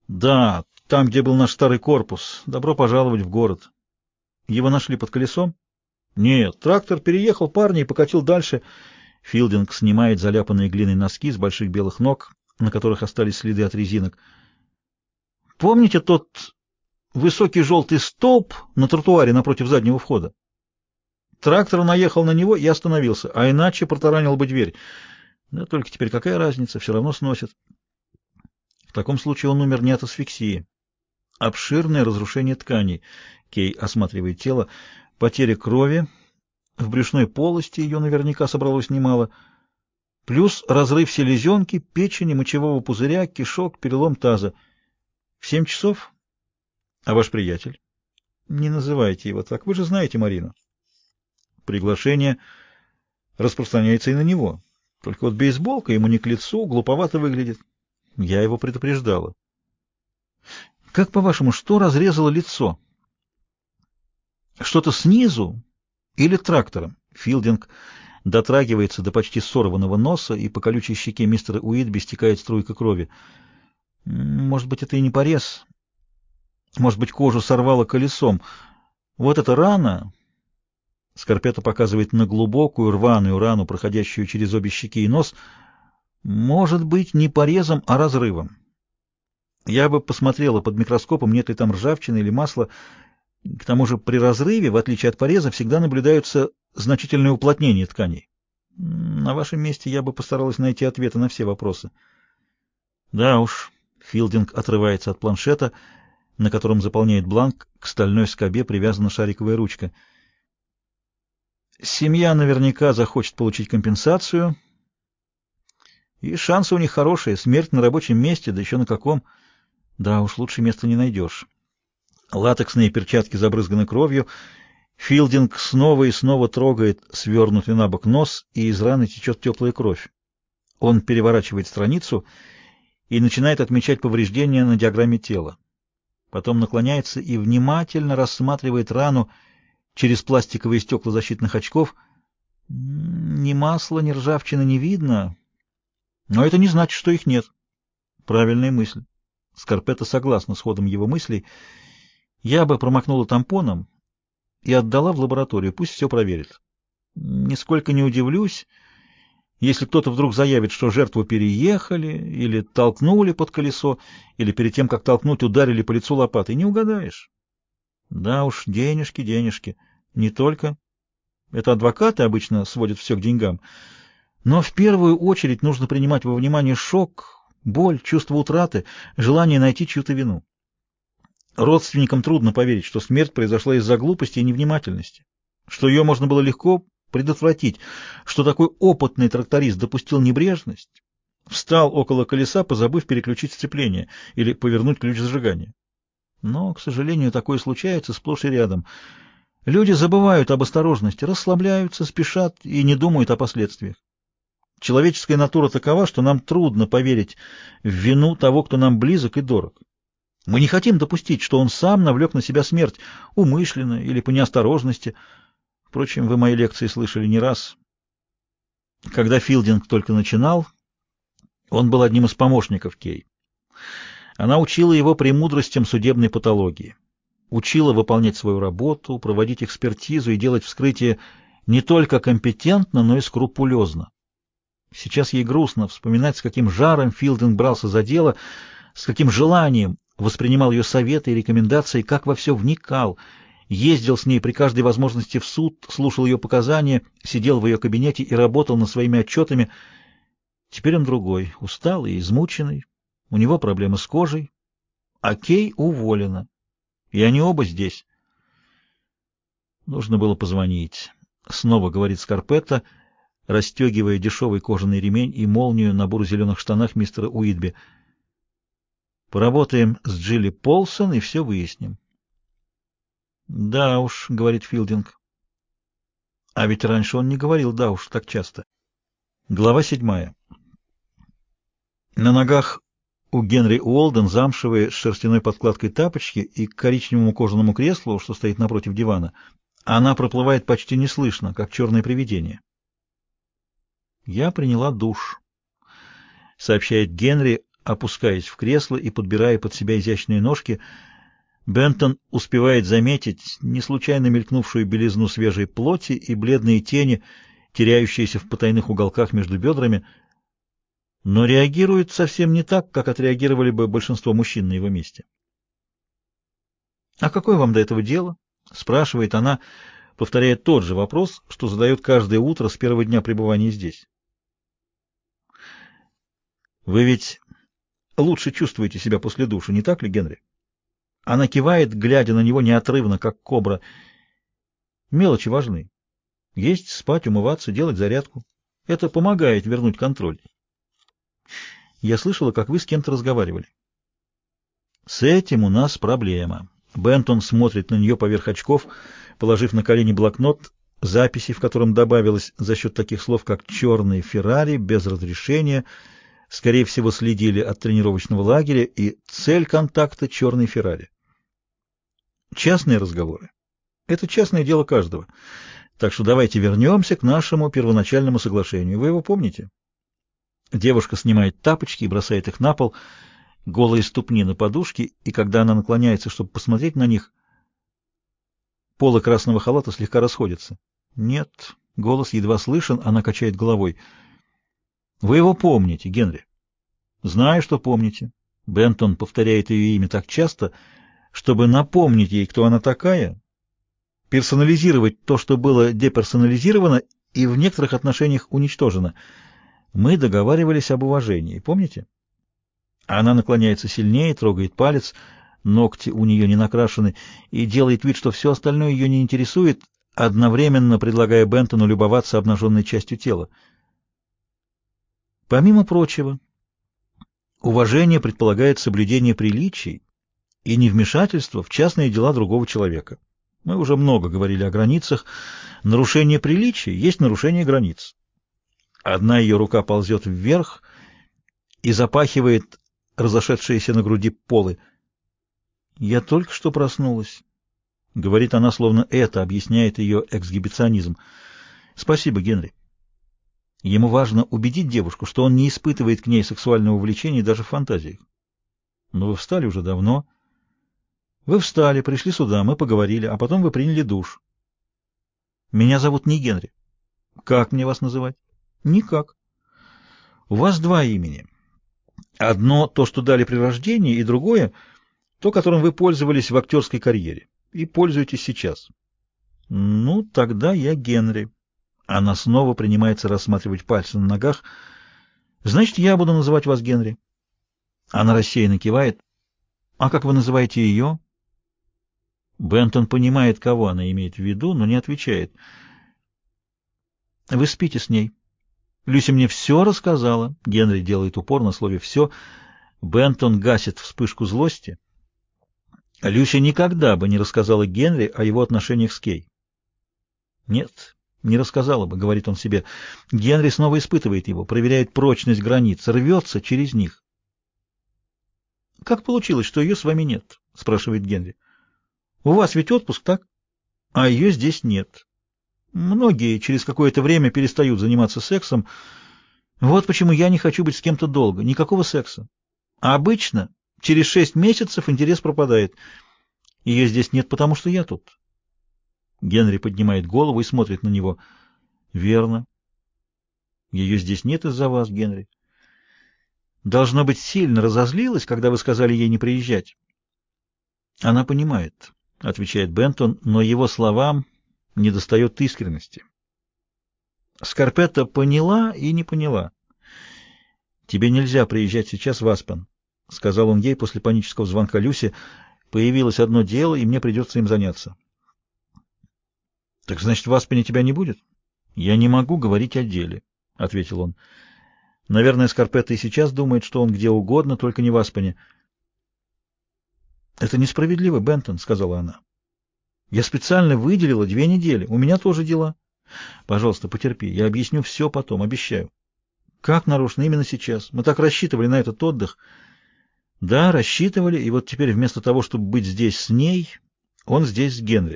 Да, там, где был наш старый корпус. Добро пожаловать в город. Его нашли под колесом? Нет, трактор переехал парня и покатил дальше. Филдинг снимает заляпанные глиной носки с больших белых ног, на которых остались следы от резинок. Помните тот высокий желтый столб на тротуаре напротив заднего входа? Трактор наехал на него и остановился, а иначе протаранил бы дверь. Да только теперь какая разница, все равно сносит. В таком случае он умер не от асфиксии. Обширное разрушение тканей. Кей осматривает тело. Потеря крови. В брюшной полости ее наверняка собралось немало. Плюс разрыв селезенки, печени, мочевого пузыря, кишок, перелом таза. В 7 часов? А ваш приятель? Не называйте его так. Вы же знаете Марину. Приглашение распространяется и на него. Только вот бейсболка ему не к лицу, глуповато выглядит. Я его предупреждала. Как, по-вашему, что разрезало лицо? Что-то снизу или трактором? Филдинг дотрагивается до почти сорванного носа, и по колючей щеке мистера Уитби стекает струйка крови. Может быть, это и не порез. Может быть, кожу сорвало колесом. Вот эта рана... Скорпета показывает на глубокую рваную рану, проходящую через обе щеки и нос. Может быть, не порезом, а разрывом. Я бы посмотрела под микроскопом, нет ли там ржавчины или масла. К тому же при разрыве, в отличие от пореза, всегда наблюдаются значительные уплотнения тканей. На вашем месте я бы постаралась найти ответы на все вопросы. Да уж, Филдинг отрывается от планшета, на котором заполняет бланк, к стальной скобе привязана шариковая ручка. Семья наверняка захочет получить компенсацию, и шансы у них хорошие. Смерть на рабочем месте, да еще на каком. Да уж, лучше места не найдешь. Латексные перчатки забрызганы кровью. Филдинг снова и снова трогает свернутый на бок нос, и из раны течет теплая кровь. Он переворачивает страницу и начинает отмечать повреждения на диаграмме тела. Потом наклоняется и внимательно рассматривает рану через пластиковые стекла защитных очков. Ни масла, ни ржавчины не видно, но это не значит, что их нет. Правильная мысль. Скорпета согласна с ходом его мыслей. Я бы промокнула тампоном и отдала в лабораторию, пусть все проверит. Нисколько не удивлюсь, если кто-то вдруг заявит, что жертву переехали или толкнули под колесо, или перед тем, как толкнуть, ударили по лицу лопатой. Не угадаешь. Да уж, денежки, денежки. Не только. Это адвокаты обычно сводят все к деньгам. Но в первую очередь нужно принимать во внимание шок, боль, чувство утраты, желание найти чью-то вину. Родственникам трудно поверить, что смерть произошла из-за глупости и невнимательности, что ее можно было легко предотвратить, что такой опытный тракторист допустил небрежность, встал около колеса, позабыв переключить сцепление или повернуть ключ зажигания. Но, к сожалению, такое случается сплошь и рядом. Люди забывают об осторожности, расслабляются, спешат и не думают о последствиях. Человеческая натура такова, что нам трудно поверить в вину того, кто нам близок и дорог. Мы не хотим допустить, что он сам навлек на себя смерть, умышленно или по неосторожности. Впрочем, вы мои лекции слышали не раз. Когда Филдинг только начинал, он был одним из помощников Кей. Она учила его премудростям судебной патологии, учила выполнять свою работу, проводить экспертизу и делать вскрытие не только компетентно, но и скрупулезно. Сейчас ей грустно вспоминать, с каким жаром Филдинг брался за дело, с каким желанием воспринимал ее советы и рекомендации, как во все вникал, ездил с ней при каждой возможности в суд, слушал ее показания, сидел в ее кабинете и работал над своими отчетами. Теперь он другой, усталый и измученный, у него проблемы с кожей, а Кей уволена, и они оба здесь. Нужно было позвонить. Снова говорит Скорпетта, расстегивая дешевый кожаный ремень и молнию на буро-зеленых штанах мистера Уитби. Поработаем с Джилли Полсон и все выясним. Да уж, говорит Филдинг. А ведь раньше он не говорил «да уж» так часто. Глава 7. На ногах у Генри Уолден замшевые с шерстяной подкладкой тапочки и к коричневому кожаному креслу, что стоит напротив дивана, она проплывает почти неслышно, как черное привидение. «Я приняла душ», — сообщает Генри, опускаясь в кресло и подбирая под себя изящные ножки. Бентон успевает заметить не случайно мелькнувшую белизну свежей плоти и бледные тени, теряющиеся в потайных уголках между бедрами, но реагирует совсем не так, как отреагировали бы большинство мужчин на его месте. «А какое вам до этого дело?» — спрашивает она, повторяя тот же вопрос, что задает каждое утро с первого дня пребывания здесь. «Вы ведь лучше чувствуете себя после душа, не так ли, Генри?» Она кивает, глядя на него неотрывно, как кобра. Мелочи важны. Есть, спать, умываться, делать зарядку. Это помогает вернуть контроль. Я слышала, как вы с кем-то разговаривали. С этим у нас проблема. Бентон смотрит на нее поверх очков, положив на колени блокнот, записи в котором добавилось за счет таких слов, как «черный Феррари», «без разрешения», скорее всего, следили от тренировочного лагеря, и цель контакта — «черный Феррари». Частные разговоры — это частное дело каждого. Так что давайте вернемся к нашему первоначальному соглашению. Вы его помните? Девушка снимает тапочки и бросает их на пол, голые ступни на подушке, и когда она наклоняется, чтобы посмотреть на них, полы красного халата слегка расходятся. Нет, голос едва слышен, она качает головой. Вы его помните, Генри? Знаю, что помните. Бентон повторяет ее имя так часто, чтобы напомнить ей, кто она такая, персонализировать то, что было деперсонализировано и в некоторых отношениях уничтожено. Мы договаривались об уважении, помните? Она наклоняется сильнее, трогает палец, ногти у нее не накрашены, и делает вид, что все остальное ее не интересует, одновременно предлагая Бентону любоваться обнаженной частью тела. Помимо прочего, уважение предполагает соблюдение приличий и невмешательство в частные дела другого человека. Мы уже много говорили о границах. Нарушение приличий есть нарушение границ. Одна ее рука ползет вверх и запахивает разошедшиеся на груди полы. «Я только что проснулась», — говорит она, словно это объясняет ее эксгибиционизм. «Спасибо, Генри». Ему важно убедить девушку, что он не испытывает к ней сексуального влечения даже в фантазиях. «Но вы встали уже давно». «Вы встали, пришли сюда, мы поговорили, а потом вы приняли душ». «Меня зовут не Генри». «Как мне вас называть?» «Никак». «У вас два имени. Одно — то, что дали при рождении, и другое — то, которым вы пользовались в актерской карьере и пользуетесь сейчас». «Ну, тогда я Генри». Она снова принимается рассматривать пальцы на ногах. «Значит, я буду называть вас Генри». Она рассеянно кивает. «А как вы называете ее?» Бентон понимает, кого она имеет в виду, но не отвечает. «Вы спите с ней?» «Люся мне все рассказала». Генри делает упор на слове «все». Бентон гасит вспышку злости. Люся никогда бы не рассказала Генри о его отношениях с Кей. «Нет, не рассказала бы», — говорит он себе. Генри снова испытывает его, проверяет прочность границ, рвется через них. «Как получилось, что ее с вами нет?» — спрашивает Генри. «У вас ведь отпуск, так? А ее здесь нет. Многие через какое-то время перестают заниматься сексом. Вот почему я не хочу быть с кем-то долго. Никакого секса. А обычно через 6 месяцев интерес пропадает. Ее здесь нет, потому что я тут». Генри поднимает голову и смотрит на него. «Верно. Ее здесь нет из-за вас, Генри. Должно быть, сильно разозлилась, когда вы сказали ей не приезжать». «Она понимает», — отвечает Бентон, но его словам недостает искренности. Скарпетта поняла и не поняла. «Тебе нельзя приезжать сейчас в Аспен», — сказал он ей после панического звонка Люси. «Появилось одно дело, и мне придется им заняться». «Так значит, в Аспене тебя не будет?» «Я не могу говорить о деле», — ответил он. «Наверное, Скарпетта и сейчас думает, что он где угодно, только не в Аспене». «Это несправедливо, Бентон», — сказала она. «Я специально выделила 2 недели. У меня тоже дела. Пожалуйста, потерпи. Я объясню все потом, обещаю». «Как нарочно? Именно сейчас. Мы так рассчитывали на этот отдых». «Да, рассчитывали, и вот теперь вместо того, чтобы быть здесь с ней, он здесь с Генри».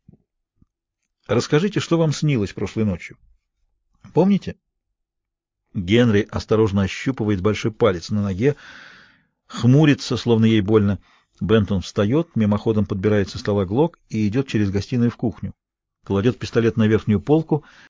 «Расскажите, что вам снилось прошлой ночью. Помните?» Генри осторожно ощупывает большой палец на ноге, хмурится, словно ей больно. Бентон встает, мимоходом подбирает со стола глок и идет через гостиную в кухню. Кладет пистолет на верхнюю полку